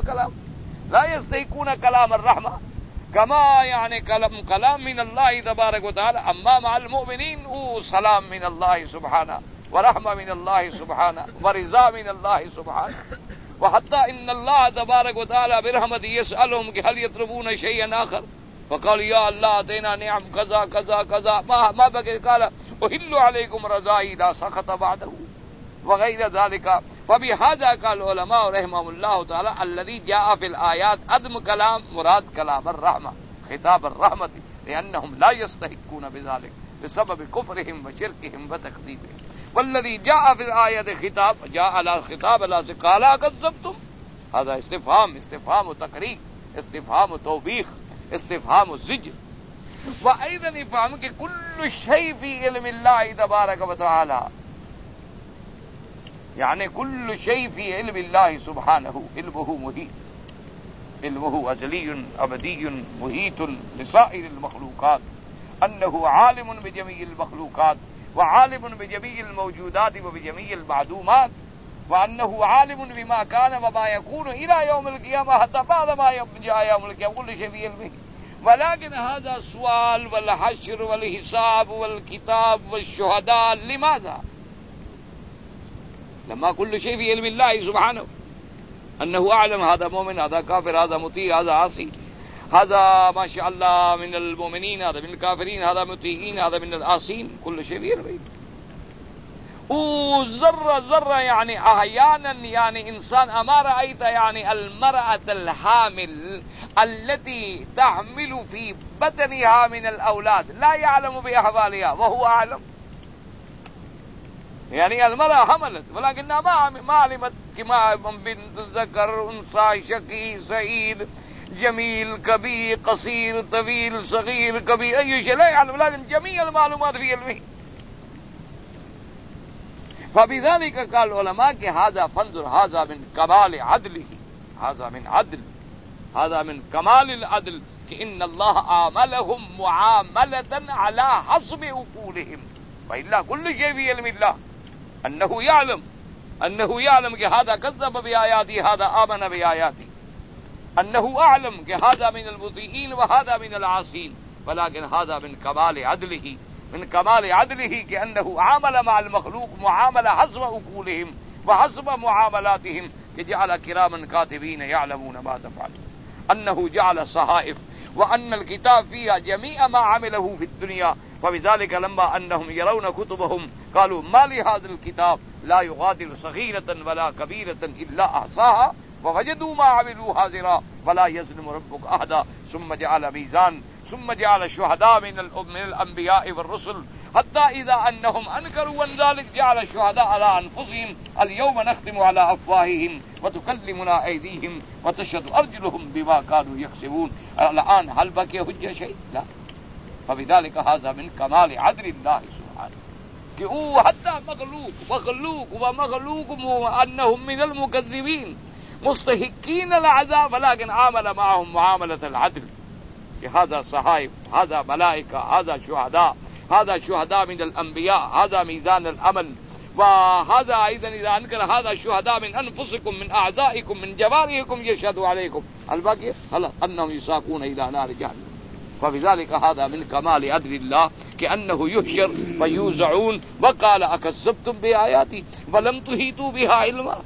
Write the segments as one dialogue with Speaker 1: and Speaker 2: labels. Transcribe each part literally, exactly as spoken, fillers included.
Speaker 1: الكلام لا يستحقون كلام الرحمة كما يعني كلام كلام من الله تبارك وتعالى. أما مع المؤمنين هو سلام من الله سبحانه ورحمة من الله سبحانه ورضا من الله سبحانه. وحتى إن الله تبارك وتعالى برحمته يسألهم هل يطلبون شيئا آخر فقال يا الله أعطينا نعم كذا كذا كذا ما ما بقي قال أحل عليكم رضائي لا سخط بعده وغير ذلك. فبهذا قال العلماء رحمهم الله تعالى الذي جاء في الآيات عدم كلام مراد كلام الرحمة خطاب الرحمة لأنهم لا يستحقون بذلك بسبب كفرهم وشركهم وتكذيبهم. والذي جاء في الآيات خطاب جاء على خطاب الله قال كذبتم هذا استفهام استفهام تقرير استفهام توبيخ استفهام زجر. وأيضا يفهم کہ كل شيء في علم الله تبارك وتعالى يعني كل شيء في علم الله سبحانه علمه محيط علمه أزلي أبدي محيط لسائر المخلوقات أنه عالم بجميع المخلوقات وعالم بجميع الموجودات وبجميع المعدومات وأنه عالم بما كان وما يكون إلى يوم القيامة حتى بعد ما جاء يوم القيامة كل شيء في علمه. ولكن هذا السؤال والحشر والحساب والكتاب والشهداء لماذا؟ لما كل شيء في علم الله سبحانه أنه أعلم هذا مؤمن هذا كافر هذا مطيع هذا عاصي هذا ما شاء الله من المؤمنين هذا من الكافرين هذا مطيعين هذا من العاصين كل شيء في علمه. وذرة ذرة يعني أحيانا يعني إنسان أما رأيت يعني المرأة الحامل التي تحمل في بطنها من الأولاد لا يعلم بأحوالها وهو أعلم. يعني المرأة حملت ولكنها ما ما علمت كما بنت ذكر أنثى شقي سعيد جميل كبير قصير طويل صغير كبير أي شيء لا يعلم لكن جميع المعلومات في علمه. فبذلك قال العلماء کہ هذا فانظر هذا من كمال عدله هذا من عدل هذا من كمال العدل کہ ان الله عاملهم معاملة على حسب عقولهم وإلا كل شيء في علم الله أنه يعلم أنه يعلم کہ هذا كذب بآياتي هذا آمن بآياتي أنه أعلم کہ هذا من المطيعين وهذا من العاصين. ولكن هذا من كمال عدله من كمال عدله كأنه عامل مع المخلوق معاملة حسب عقولهم وحسب معاملاتهم جعل كراما كاتبين يعلمون ما تفعل. أنه جعل صحائف وأن الكتاب فيها جميع ما عمله في الدنيا. وبذلك لما أنهم يرون كتبهم قالوا ما لهذا الكتاب لا يغادر صغيرة ولا كبيرة إلا أحصاها ووجدوا ما عملوا حاضرا ولا يظلم ربك أحدا. ثم جعل ميزان ثم جعل الشهداء من من الأنبياء والرسل حتى إذا أنهم أنكروا عن ذلك جعل الشهداء على أنفسهم اليوم نختم على أفواههم وتكلمنا أيديهم وتشهد أرجلهم بما كانوا يكسبون. الآن هل بقي حجة شيء؟ لا. فبذلك هذا من كمال عدل الله سبحانه کہ وہ حتی مخلوق مخلوق ومخلوق أنهم من المكذبين مستحقين العذاب ولكن عامل معهم معاملة العدل. هذا صحائف هذا ملائكة هذا شهداء هذا شهداء من الأنبياء هذا ميزان الأمل. وهذا أيضا إذا أنكر هذا شهداء من أنفسكم من أعضائكم من جوارحكم يشهدوا عليكم الباقي أنهم يساقون إلى نار جهنم. فبذلك هذا من كمال عدل الله كأنه يحشر فيوزعون وقال أكذبتم بآياتي ولم تحيطوا بها علما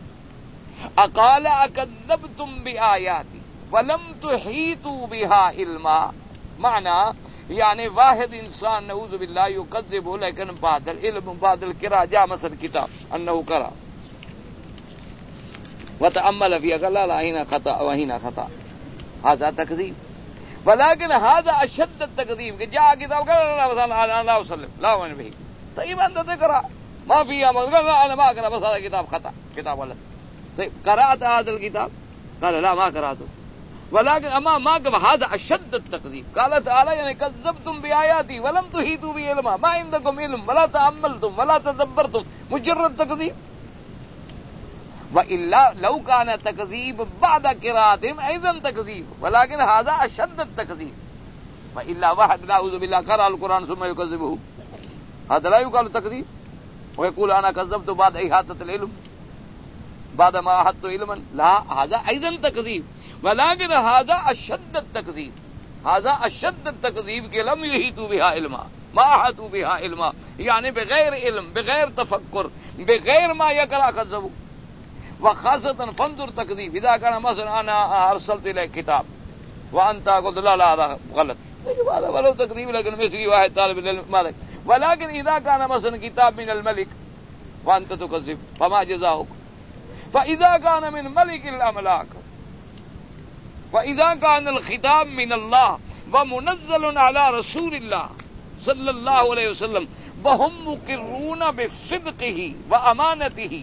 Speaker 1: أقال أكذبتم بآياتي ولم تحيطوا بها علما. معنى يعني واحد انسان نعوذ بالله يكذب لكن بعد العلم بعد القراءة جاء مثلا كتاب أنه قرأ وتأمل فيها قال لا لا هنا خطأ وهنا خطأ هذا تكذيب. ولكن هذا أشد التكذيب کہ جاء كتاب قال لا لا وسلم لا وين به طيب أنت تقرأ ما فيها قال لا أنا ما أقرأ بس هذا كتاب خطأ كتاب ولد. طيب قرأت هذا الكتاب قال لا ما قرأته. ولكن أما ما قال هذا أشد التكذيب. قال تعالى يعني كذبتم بآياتي ولم تحيطوا بعلما ما عندكم علم ولا تأملتم ولا تدبرتم مجرد تكذيب. وإلا لو كان تكذيب بعد قراءة أيضا تكذيب ولكن هذا أشد التكذيب. وإلا واحد نعوذ بالله قرأ القرآن ثم يكذبه هذا لا يقال تكذيب ويقول أنا كذبت بعد إحاطة العلم بعد ما أحدت علما لا هذا أيضا تكذيب ولكن هذا أشد التكذيب هذا أشد التكذيب کہ لم يحيطوا بها علما ما أحاطوا بها علما يعني بغير علم بغير تفكر بغير ما يقرأ كذبوا وخاصة فانظر تكذيب إذا كان مثلا أنا أرسلت إليك كتاب وأنت قلت لا لا هذا غلط هذا ولو تكذيب لكن مثلي واحد طالب العلم مالك ولكن إذا كان مثلا كتاب من الملك وأنت تكذب فما جزاؤك فإذا كان من ملك الأملاك وإذا كان الخطاب من الله ومنزل على رسول الله صلى الله عليه وسلم وهم مقرون بصدقه وأمانته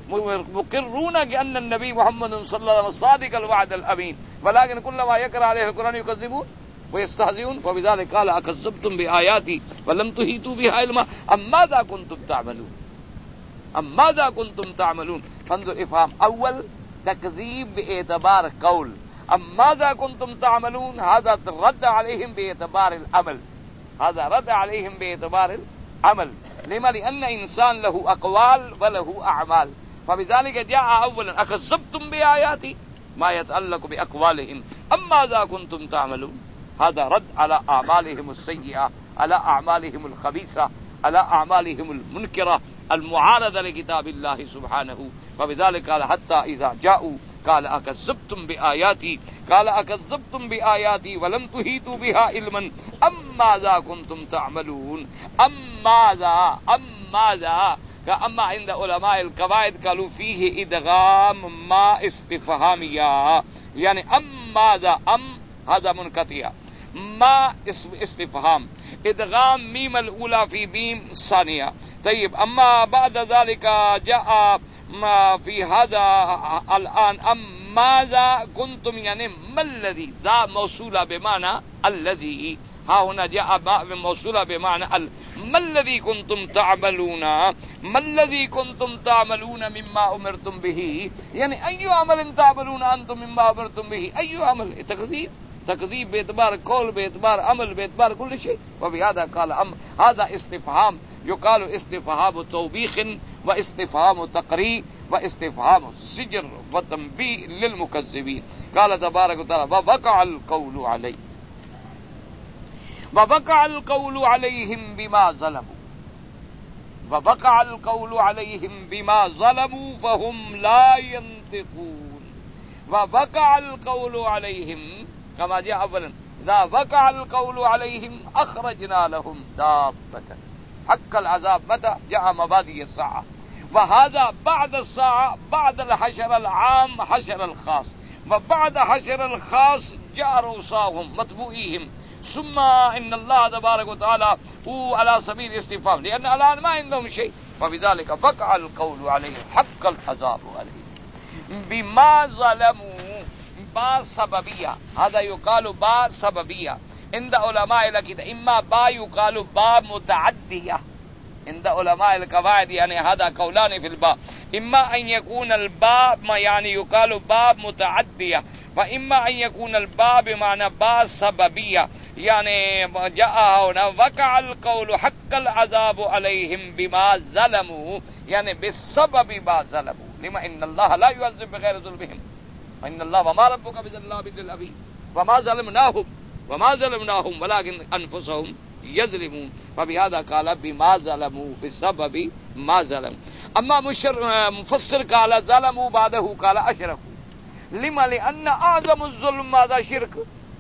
Speaker 1: مقرون بأن النبي محمد صلى الله عليه وسلم صادق الوعد الأمين ولكن كلما يقرأ عليه القرآن يكذبون ويستهزئون فبذلك قال أكذبتم بآياتي ولم تحيطوا بها علما أم ماذا كنتم تعملون أم ماذا كنتم تعملون فانظر إفهام أول تكذيب باعتبار قول أم ماذا كنتم تعملون هذا رد عليهم باعتبار العمل هذا رد عليهم باعتبار العمل لما لأن إنسان له أقوال وله أعمال فبذلك جاء أولا أكذبتم بآياتي ما يتعلق بأقوالهم أم ماذا كنتم تعملون هذا رد على أعمالهم السيئة على أعمالهم الخبيثة على أعمالهم المنكرة المعارضة لكتاب الله سبحانه فبذلك قال حتى إذا جاءوا قال أكذبتم بآياتي قال أكذبتم بآياتي ولم تحيطوا بها علما أم ماذا كنتم تعملون أم ماذا أم ماذا أما عند علماء القواعد قالوا فيه إدغام ما استفهامية يعني أم ماذا أم هذا منقطع ما اسم استفهام ادغام ميم الاولى في ميم الثانيه طيب اما بعد ذلك جاء ما في هذا الان ام ماذا كنتم يعني ما الذي ذا موصوله بمعنى الذي ها هنا جاء موصوله بمعنى ال ما الذي كنتم تعملون ما الذي كنتم تعملون مما امرتم به يعني اي عمل تعملون انتم مما امرتم به اي عمل تكذيب تكذيب باعتبار قول باعتبار عمل باعتبار كل شيء وبهذا قال أم هذا استفهام يقال استفهام توبيخ واستفهام تقرير واستفهام سجر وتنبيه للمكذبين قال تبارك وتعالى ووقع القول عليه ووقع القول عليهم بما ظلموا ووقع القول عليهم بما ظلموا فهم لا ينطقون ووقع القول عليهم كما جاء أولا إذا وقع القول عليهم أخرجنا لهم دابة حق العذاب متى جاء مبادئ الساعة وهذا بعد الساعة بعد الحشر العام حشر الخاص وبعد حشر الخاص جاء رؤساهم متبوئيهم ثم إن الله تبارك وتعالى هو على سبيل الاستفهام لأن الآن ما عندهم شيء وبذلك وقع القول عليهم حق العذاب عليهم بما ظلموا با سببية هذا يقال با سببية عند علماء العقيدة إما با يقال با متعدية عند علماء القواعد يعني هذا قولان في الباء إما أن يكون الباء ما يعني يقال با متعدية وإما أن يكون الباء بمعنى با سببية يعني جاء هنا وقع القول حق العذاب عليهم بما ظلموا يعني بسبب ما ظلموا لما إن الله لا يعذب بغير ظلمهم وإن الله وما ربك بظلام للعبيد وما ظلمناهم وما ظلمناهم ولكن أنفسهم يظلمون فبهذا قال بما ظلموا بسبب ما ظلموا أما مفسر قال ظلموا بعده قال أشركوا لما لأن أعظم الظلم هذا شرك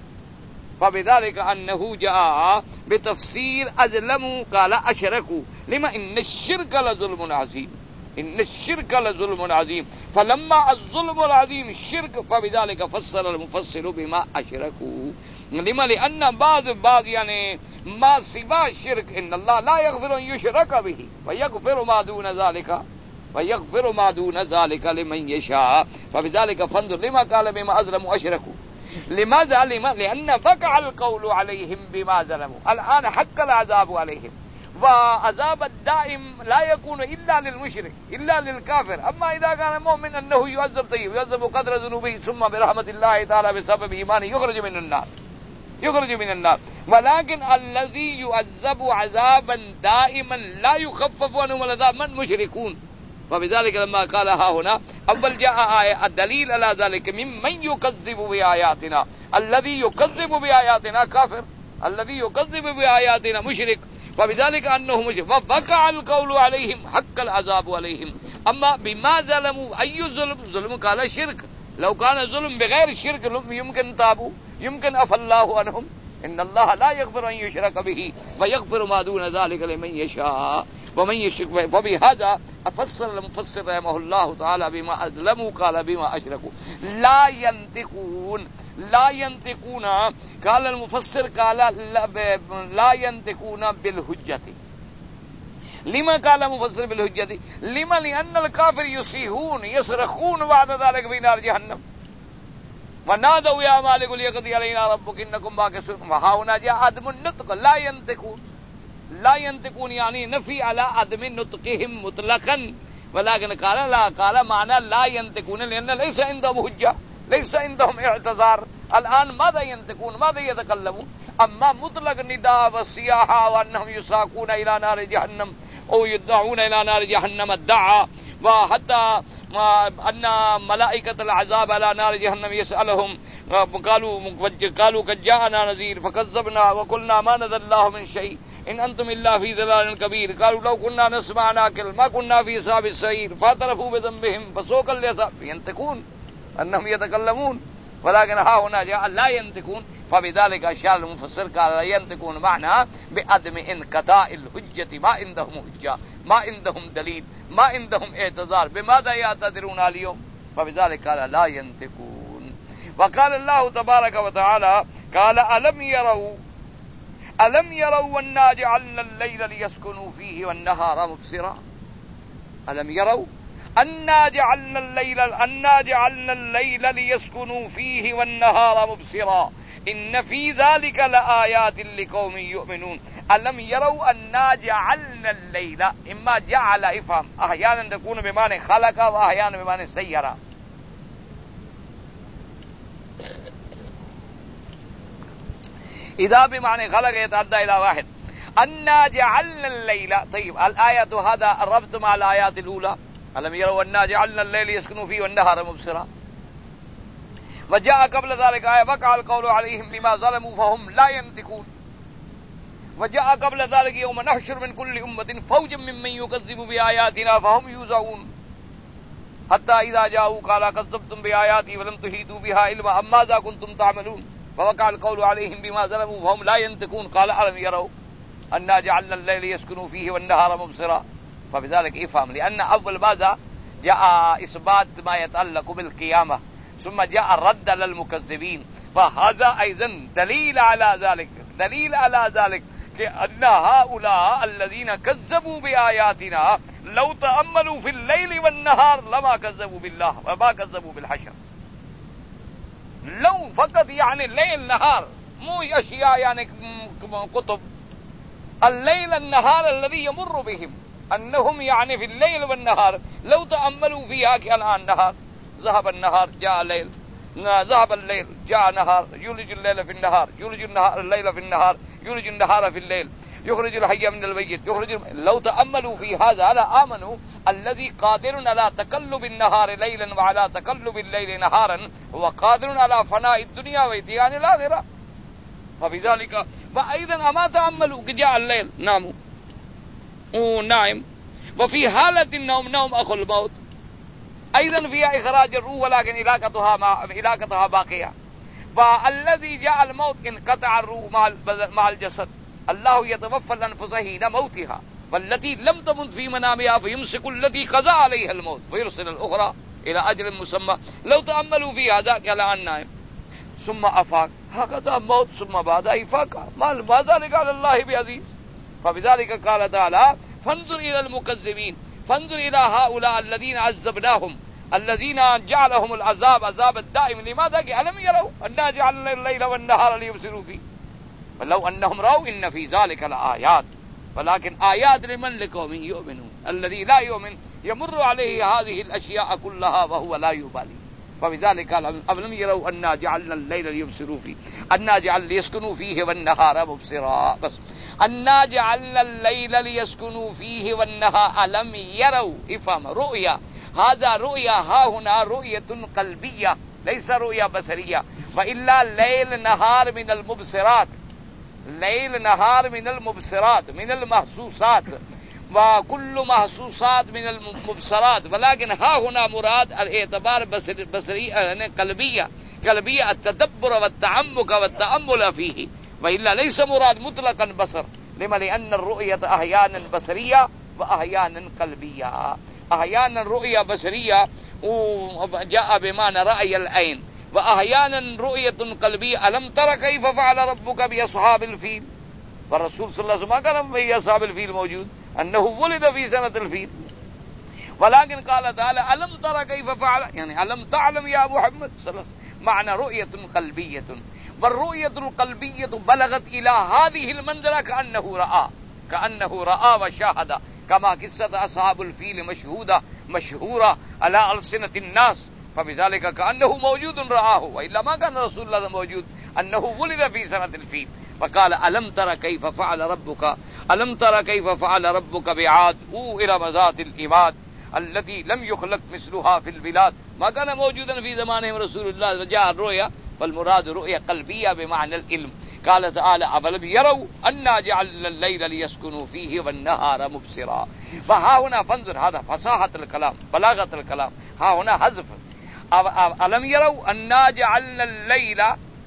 Speaker 1: فبذلك أنه جاء بتفسير أظلموا قال أشركوا لما إن الشرك لظلم عظيم إن الشرك لظلم عظيم فلما الظلم العظيم الشرك فبذلك فسر المفسر بما أشركوا لما لأن بعض بعض يعني ما سوى الشرك إن الله لا يغفر أن يشرك به ويغفر ما دون ذلك ويغفر ما دون ذلك لمن يشاء فبذلك فانظر لما قال بما أظلموا أشركوا لماذا لما لأن وقع القول عليهم بما ظلموا الآن حق العذاب عليهم وعذاب الدائم لا يكون إلا للمشرك إلا للكافر أما إذا كان مؤمن أنه يعذب طيب يعذب قدر ذنوبه ثم برحمة الله تعالى بسبب إيمانه يخرج من النار يخرج من النار ولكن الذي يعذب عذابا دائما لا يخفف عنهم العذاب من مشركون وبذلك لما قال ها هنا اول جاء آية الدليل على ذلك ممن يكذب بآياتنا الذي يكذب بآياتنا كافر الذي يكذب بآياتنا مشرك وبذلك أنه مشرك ووقع القول عليهم حق العذاب عليهم. أما بما ظلموا أي ظلم؟ ظلم قال شرك. لو كان ظلم بغير الشرك يمكن تابوا يمكن عفى الله عنهم. ان الله لا يغفر ان يشرك به ويغفر ما دون ذلك لمن يشاء ومن يشرك. وبهذا افسر المفسر رحمه الله تعالى بما اظلموا قال بما اشركوا لا ينطقون لا ينطقون. قال المفسر قال لا ينطقون بالحجة. لما قال مفسر بالحجة؟ لما لأن الكافر يصيحون يصرخون بعد ذلك في نار جهنم ونادوا يا مالك ليقضي علينا ربك انكم ماكثون. وها هنا جاء عدم النطق لا ينطقون. لا ينطقون يعني نفي على عدم نطقهم مطلقا. ولكن قال لا قال معنى لا ينطقون لأن ليس عندهم حجة ليس عندهم اعتذار. الآن ماذا ينطقون ماذا يتكلمون؟ أما مطلق النداء والصياحة وأنهم يساقون إلى نار جهنم أو يدعون إلى نار جهنم الدعاء وحتى أن ملائكة العذاب على نار جهنم يسألهم قالوا قالوا قد جاءنا نذير فكذبنا وقلنا ما نزل الله من شيء إن أنتم إلا في ضلال كبير قالوا لو كنا نسمع ناكل ما كنا في أصحاب السعير فاعترفوا بذنبهم فسوقا لأصحاب. ينطقون أنهم يتكلمون ولكن ها هنا جاء لا ينطقون. فبذلك أشار المفسر قال لا ينطقون معنى بعدم انقطاع الحجة ما عندهم حجة ما عندهم دليل ما عندهم اعتذار. بماذا يعتذرون اليوم؟ فبذلك قال لا ينطقون. وقال الله تبارك وتعالى قال ألم يروا ألم يروا أنا جعلنا الليل ليسكنوا فيه والنهار مبصرا. ألم يروا أنا جعلنا الليل أنا جعلنا الليل ليسكنوا فيه والنهار مبصرا إن في ذلك لآيات لقوم يؤمنون. ألم يروا أنا جعلنا الليل إما جعل إفهم أحيانا تكون بمعنى خلق وأحيانا بمعنى سيرا. إذا بمعنى خلق يتعدى إلى واحد. أنا جعلنا الليل. طيب الآية هذا الربط مع الآيات الأولى ألم يروا أنا جعلنا الليل يسكنوا فيه والنهار مبصرا. وجاء قبل ذلك آية وقع القول عليهم بما ظلموا فهم لا ينطقون. وجاء قبل ذلك يوم نحشر من كل أمة فوجا ممن يكذب بآياتنا فهم يوزعون حتى إذا جاءوا قال كذبتم بآياتي ولم تحيطوا بها علما أم ماذا كنتم تعملون فوقع القول عليهم بما ظلموا فهم لا ينطقون. قال ألم يروا أنا جعلنا الليل يسكنوا فيه والنهار مبصرا. فبذلك افهم لأن أول ماذا جاء إثبات ما يتعلق بالقيامة ثم جاء الرد على المكذبين. فهذا أيضا دليل على ذلك دليل على ذلك أن هؤلاء الذين كذبوا بآياتنا لو تأملوا في الليل والنهار لما كذبوا بالله وما كذبوا بالحشر. لو فقط يعني الليل نهار مو أشياء يعني كتب الليل النهار الذي يمر بهم أنهم يعني في الليل والنهار لو تأملوا فيها كالآن نهار ذهب النهار جاء الليل ذهب الليل جاء نهار يولج الليل في النهار يولج النهار الليل في النهار يولج النهار في الليل يخرج الحي من الميت يخرج. لو تأملوا في هذا لا آمنوا الذي قادر على تقلب النهار ليلا وعلى تقلب الليل نهارا هو قادر على فناء الدنيا وإتيان الآخرة. فبذلك وأيضا أما تأملوا جاء الليل ناموا ونائم وفي حالة النوم نوم أخو الموت أيضا فيها إخراج الروح ولكن علاقتها مع علاقتها باقية. والذي جاء الموت انقطع الروح مع الجسد. الله يتوفى الأنفس حين موتها والتي لم تمت في منامها فيمسك التي قضى عليها الموت ويرسل الأخرى إلى أجل مسمى. لو تأملوا في هذا كالآن نائم ثم أفاق هكذا موت ثم بعد إفاقة ما ذلك على الله بعزيز. فبذلك قال تعالى فانظر إلى المكذبين فانظر إلى هؤلاء الذين عذبناهم الذين جعلهم العذاب عذاب الدائم. لماذا؟ ألم يروا أنا جعلنا الليل والنهار ليبصروا فيه. فلو أنهم رأوا إن في ذلك لآيات ولكن آيات لمن لقوم يؤمنون. الذي لا يؤمن يمر عليه هذه الأشياء كلها وهو لا يبالي. فبذلك أَوَلَمْ يَرَوْا أَنَّا جَعَلْنَا اللَّيْلَ لِيُبْصِرُوا فِيهِ أَنَّا جَعَلْنَا لِيَسْكُنُوا فِيهِ وَالنَّهَارَ مُبْصِرًا بس أَنَّا جَعَلْنَا اللَّيْلَ لِيَسْكُنُوا فِيهِ وَالنَّهَارَ أَلَمْ يَرَوْا افهم رؤيا هذا رؤيا ها هنا رؤية قلبية ليس رؤيا بصرية وإلا ليل نهار من المبصرات ليل نهار من المبصرات من المحسوسات وكل محسوسات من المبصرات ولكن ها هنا مراد الاعتبار بصري قلبية قلبية التدبر والتعمق والتأمل فيه وإلا ليس مراد مطلقا بصر لما لأن الرؤية أحيانا بصرية وأحيانا قلبية أحيانا رؤية بصرية وجاء بمعنى رأي العين وأحيانا رؤية قلبية ألم تر كيف فعل ربك بأصحاب الفيل والرسول صلى الله عليه وسلم كان في أصحاب الفيل موجود أنه ولد في سنة الفيل ولكن قال تعالى ألم تر كيف فعل يعني ألم تعلم يا محمد صلى الله عليه وسلم معنى رؤية قلبية والرؤية القلبية بلغت إلى هذه المنزلة كأنه رأى كأنه رأى وشاهد كما قصة أصحاب الفيل مشهودة مشهورة على ألسنة الناس فبذلك كأنه موجود رآه وإلا ما كان رسول الله موجود أنه ولد في سنة الفيل فقال ألم تر كيف فعل ربك ألم تر كيف فعل ربك بعاد أو إرم ذات العماد التي لم يخلق مثلها في البلاد ما كان موجودا في زمانهم رسول الله وجاء الرؤيا فالمراد رؤيا قلبية بمعنى العلم قال تعالى أولم يروا أنا جعلنا الليل ليسكنوا فيه والنهار مبصرا فها هنا فانظر هذا فصاحة الكلام بلاغة الكلام ها هنا حذف ألم يروا أنا جعلنا الليل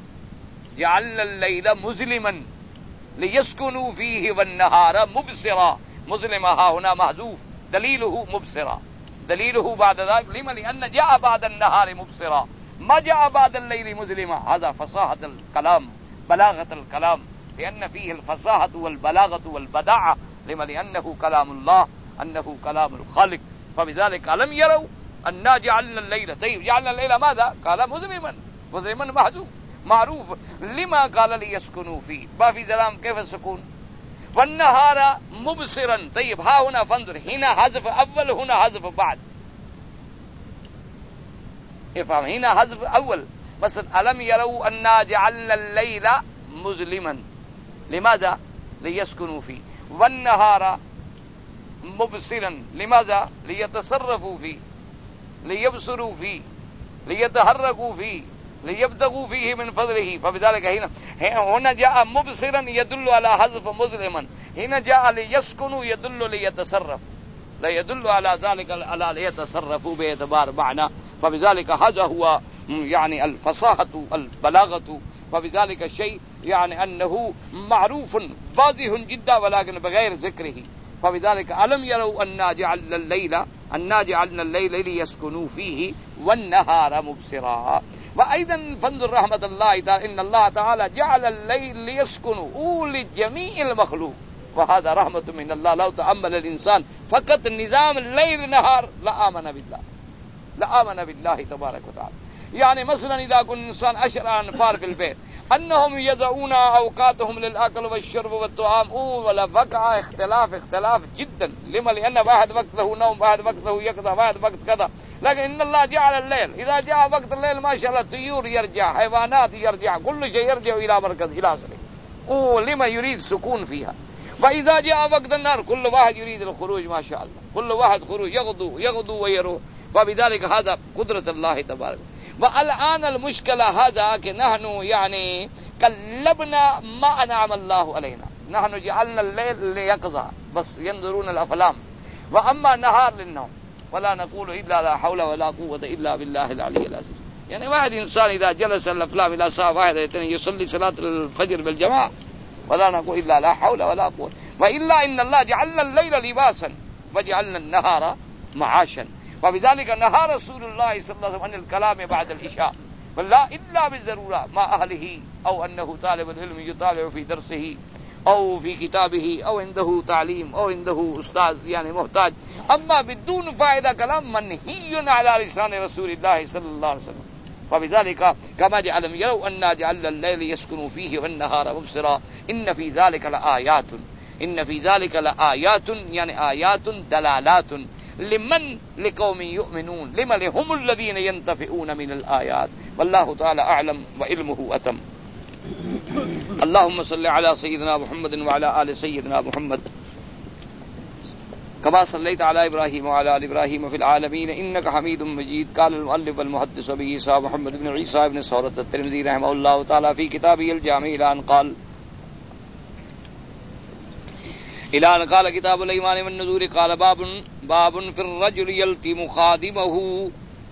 Speaker 1: جعلنا الليل مظلما ليسكنوا فيه والنهار مبصرا مظلما ها هنا محذوف دليله مبصرا دليله بعد ذلك لما لأن جاء بعد النهار مبصرا ما جاء بعد الليل مظلما هذا فصاحة الكلام بلاغة الكلام لأن فيه الفصاحة والبلاغة والبداعة لما لأنه كلام الله أنه كلام الخالق فبذلك ألم يروا أنا جعلنا الليل طيب جعلنا الليل ماذا قال مظلما مظلما محذوف معروف لما قال ليسكنوا فيه ما في ظلام كيف السكون والنهار مبصرا طيب ها هنا فانظر هنا حذف أول هنا حذف بعد افهم هنا حذف أول مثلا ألم يروا أنا جعلنا الليل مظلما لماذا ليسكنوا فيه والنهار مبصرا لماذا ليتصرفوا فيه ليبصروا فيه ليتحركوا فيه ليبتغوا فيه من فضله فبذلك هنا هنا جاء مبصرا يدل على حذف مظلما هنا جاء ليسكنوا يدل ليتصرف لا يدل على ذلك على ليتصرفوا باعتبار معنى فبذلك هذا هو يعني الفصاحة البلاغة فبذلك الشيء يعني أنه معروف واضح جدا ولكن بغير ذكره فبذلك ألم يروا أنا جعلنا الليل أنا جعلنا الليل ليسكنوا فيه والنهار مبصرا وأيضا فانظر رحمة الله تعالى إن الله تعالى جعل الليل ليسكنوا لجميع المخلوق وهذا رحمة من الله لو تأمل الإنسان فقط نظام الليل نهار لآمن بالله لآمن بالله تبارك وتعالى يعني مثلا إذا كن إنسان أشر أنفار في البيت أنهم يدعون أوقاتهم للأكل والشرب والطعام ولا وقع اختلاف اختلاف جدا لما لأن واحد وقت له نوم واحد وقت له يقظة واحد وقت كذا لكن إن الله جعل الليل إذا جاء وقت الليل ما شاء الله طيور يرجع حيوانات يرجع كل شيء يرجع إلى مركز إلى سري ولما يريد سكون فيها وإذا جاء وقت النهار كل واحد يريد الخروج ما شاء الله كل واحد خروج يغدو يغدو ويروح وبذلك هذا قدرة الله تبارك والآن المشكلة هذا کہ نحن يعني قلبنا ما أنعم الله علينا نحن جعلنا الليل ليقظة بس ينظرون الأفلام وأما النهار للنوم ولا نقول إلا لا حول ولا قوة إلا بالله العلي العظيم يعني واحد إنسان إذا جلس الأفلام إلى ساعة واحدة يصلي صلاة الفجر بالجماعة ولا نقول إلا لا حول ولا قوة وإلا إن الله جعلنا الليل لباسا وجعلنا النهار معاشا وبذلك نهى رسول الله صلى الله عليه وسلم عن الكلام بعد العشاء فلا إلا بالضرورة مع أهله أو أنه طالب العلم يطالع في درسه أو في كتابه أو عنده تعليم أو عنده أستاذ يعني محتاج أما بدون فائدة كلام منهي على لسان رسول الله صلى الله عليه وسلم وبذلك كما جعلهم يروا أنا جعلنا الليل يسكنوا فيه والنهار مبصرا إن في ذلك لآيات إن في ذلك لآيات يعني آيات دلالات لمن لقوم يؤمنون لم لهم الذين ينتفعون من الآيات والله تعالى أعلم وعلمه أتم. اللهم صل على سيدنا محمد وعلى آل سيدنا محمد كما صليت على إبراهيم وعلى آل إبراهيم في العالمين إنك حميد مجيد. قال المؤلف والمحدث أبي عيسى محمد بن عيسى بن ثورة الترمذي رحمه الله تعالى في كتابه الجامع إلى أن قال إلى أن قال كتاب الإيمان والنذور قال باب باب في الرجل يلتم خادمه.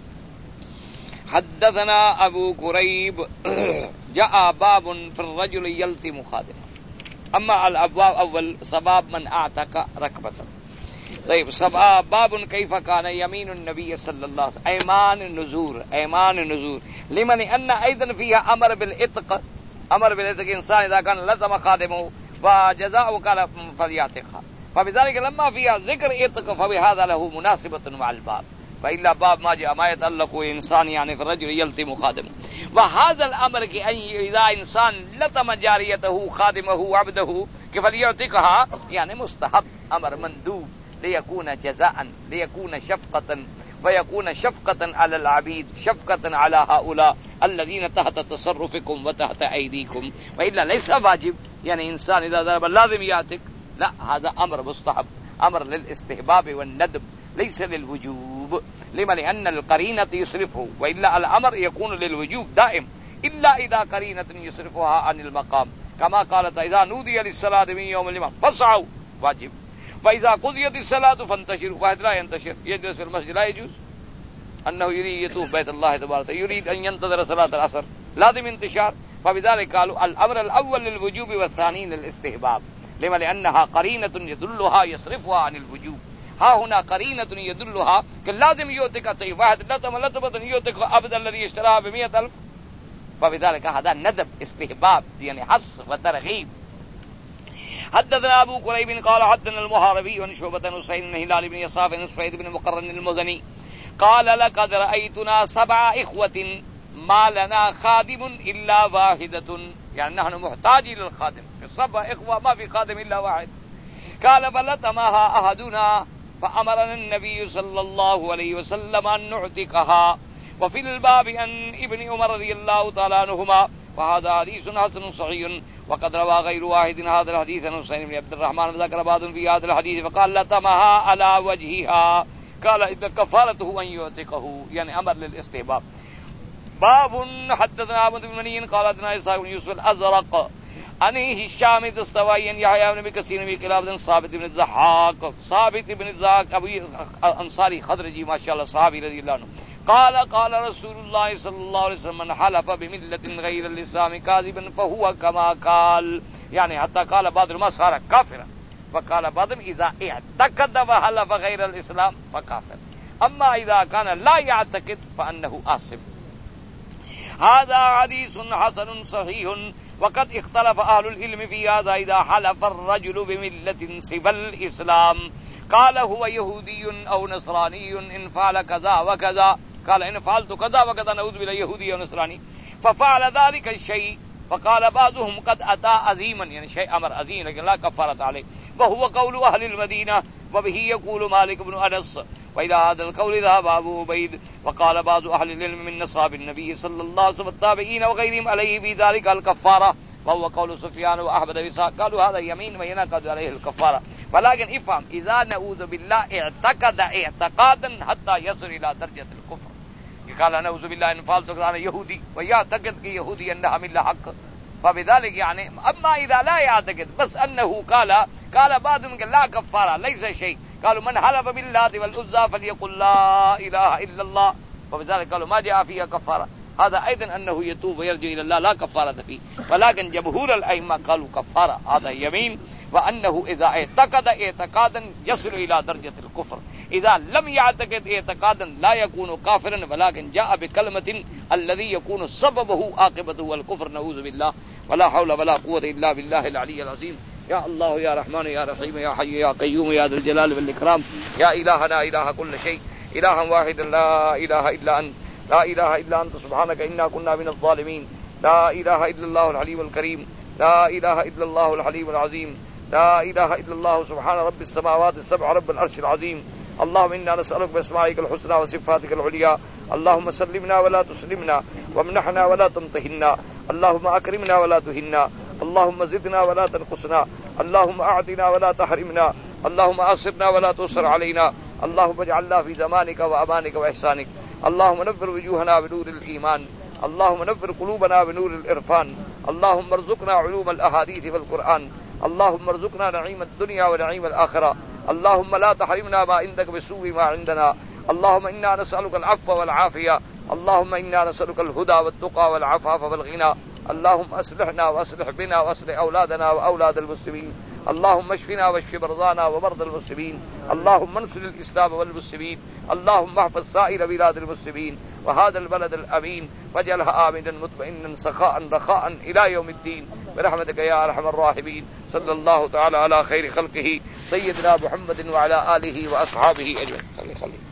Speaker 1: حدثنا أبو كريب جاء باب في الرجل يلتم خادمه. أما الأبواب أول سباب من أعتق ركبة. طيب سباب باب كيف كان يمين النبي صلى الله عليه وسلم أيمان النذور أيمان النذور لمن أن أيضا فيها أمر بالإتق أمر بالإتق إنسان إذا كان لزم خادمه وجزاء قال فليعتقها فبذلك لما فيها ذكر إتق فبهذا له مناسبة مع الباب فإلا باب ما جاء ما يتعلق إنسان يعني في الرجل يلتم خادمه. وهذا الأمر كي إذا إنسان لتم جاريته خادمه عبده فليعتقها يعني مستحب أمر مندوب ليكون جزاء ليكون شفقة ويكون شفقة على العبيد شفقة على هؤلاء الذين تحت تصرفكم وتحت أيديكم وإلا ليس واجب يعني إنسان إذا ضرب لازم يعتق لا هذا أمر مستحب أمر للاستحباب والندب ليس للوجوب لما لأن القرينة يصرفه وإلا الأمر يكون للوجوب دائم إلا إذا قرينة يصرفها عن المقام كما قالت إذا نودي للصلاة من يوم الجمعة فاسعوا واجب وإذا قضيت الصلاة فانتشروا واحد لا ينتشر يجلس في المسجد لا يجوز أنه يريد يطوف بيت الله تبارك يريد أن ينتظر صلاة العصر لازم انتشار فبذلك قالوا الأمر الأول للوجوب والثاني للاستحباب لما لأنها قرينة يدلها يصرفها عن الوجوب. ها هنا قرينة يدلها كاللازم يؤتك طيب واحد لتم لتمة يؤتك عبد الذي اشتراها بمئة ألف فبذلك هذا ندب استحباب يعني حث وترغيب. حدثنا أبو كريب قال حدثنا المحاربي عن شعبة بن حسين بن هلال بن يساف بن سويد بن مقرن المزني قال لقد رأيتنا سبع إخوة ما لنا خادم إلا واحدة يعني نحن محتاجين للخادم سبع إخوة ما في خادم إلا واحد. قال فلتمها أحدنا فأمرنا النبي صلى الله عليه وسلم أن نعتقها. وفي الباب عن ابن عمر رضي الله تعالى عنهما وهذا حديث حسن صحيح وقد روى غير واحد هذا الحديث عن حسين بن عبد الرحمن وذكر بعض في هذا الحديث فقال لتمها على وجهها قال إذا كفارته أن يعتقه يعني أمر للاستحباب. باب حدثنا أحمد بن مني قال حدثنا إسحاق بن يوسف الأزرق عن هشام الدستوائي يحيى بن كثير بن كلاب ثابت بن الضحاك ثابت بن الضحاك أبو أنصاري خضرجي ما شاء الله صحابي رضي الله عنه قال قال رسول الله صلى الله عليه وسلم من حلف بملة غير الإسلام كاذبا فهو كما قال يعني حتى قال بعض ما صار كافرا وقال بعض إذا اعتقد وحلف غير الإسلام فكافر أما إذا كان لا يعتقد فأنه آثم. هذا حديث حسن صحيح وقد اختلف أهل العلم في هذا إذا حلف الرجل بملة سوى الإسلام قال هو يهودي أو نصراني إن فعل كذا وكذا قال إن فعلت كذا وكذا نعوذ بالله يهودي أو نصراني ففعل ذلك الشيء فقال بعضهم قد أتى عظيما يعني شيء أمر عظيم لكن لا كفارة عليه وهو قول أهل المدينة وبه يقول مالك بن أنس وإلى هذا القول ذهب أبو عبيد وقال بعض أهل العلم من نصاب النبي صلى الله عليه وسلم التابعين وغيرهم عليه في ذلك الكفارة وهو قول سفيان وأحمد وإسحاق قالوا هذا يمين وينعقد عليه الكفارة. ولكن افهم إذا نعوذ بالله اعتقد اعتقادا حتى يصل إلى درجة الكفر قال نعوذ بالله إن فعلت أنا يهودي ويعتقد كيهودي أنها من حق فبذلك يعني أما إذا لا يعتقد بس أنه قال قال بعضهم لا كفارة ليس شيء قالوا من حلف بالله والعزى فليقل لا إله إلا الله وبذلك قالوا ما جاء فيها كفارة. هذا أيضا أنه يتوب ويرجع إلى الله لا كفارة فيه ولكن جمهور الأئمة قالوا كفارة هذا يمين وأنه إذا اعتقد اعتقادا يصل إلى درجة الكفر إذا لم يعتقد اعتقادا لا يكون كافرا ولكن جاء بكلمة الذي يكون سببه عاقبته الكفر نعوذ بالله ولا حول ولا قوة إلا بالله العلي العظيم. يا الله يا رحمن يا رحيم يا حي يا قيوم يا ذا الجلال والإكرام يا إلهنا إله كل شيء إلها واحدا لا إله إلا أنت لا إله إلا أنت سبحانك إنا كنا من الظالمين لا إله إلا الله الحليم الكريم لا إله إلا الله الحليم العظيم لا إله إلا الله سبحان رب السماوات السبع رب العرش العظيم اللهم إنا نسألك بأسمائك الحسنى وصفاتك العليا اللهم سلمنا ولا تسلمنا وامنحنا ولا تمتحنا اللهم أكرمنا ولا تهنا اللهم زدنا ولا تنقصنا اللهم أعطنا ولا تحرمنا اللهم أصرنا ولا تؤصر علينا اللهم اجعلنا في زمانك وأمانك وإحسانك اللهم نور وجوهنا بنور الإيمان اللهم نور قلوبنا بنور العرفان اللهم ارزقنا علوم الأحاديث والقرآن اللهم ارزقنا نعيم الدنيا ونعيم الآخرة اللهم لا تحرمنا ما عندك بسوء ما عندنا اللهم إنا نسألك العفو والعافية اللهم إنا نسألك الهدى والتقى والعفاف والغنى اللهم أصلحنا وأصلح بنا وأصلح أولادنا وأولاد المسلمين اللهم اشفنا واشف مرضانا ومرضى المسلمين اللهم انصر الإسلام والمسلمين اللهم احفظ سائر بلاد المسلمين وهذا البلد الأمين واجعلها آمنا مطمئنا سخاء رخاء إلى يوم الدين برحمتك يا أرحم الراحمين صلى الله تعالى على خير خلقه سيدنا محمد وعلى آله وأصحابه أجمعين.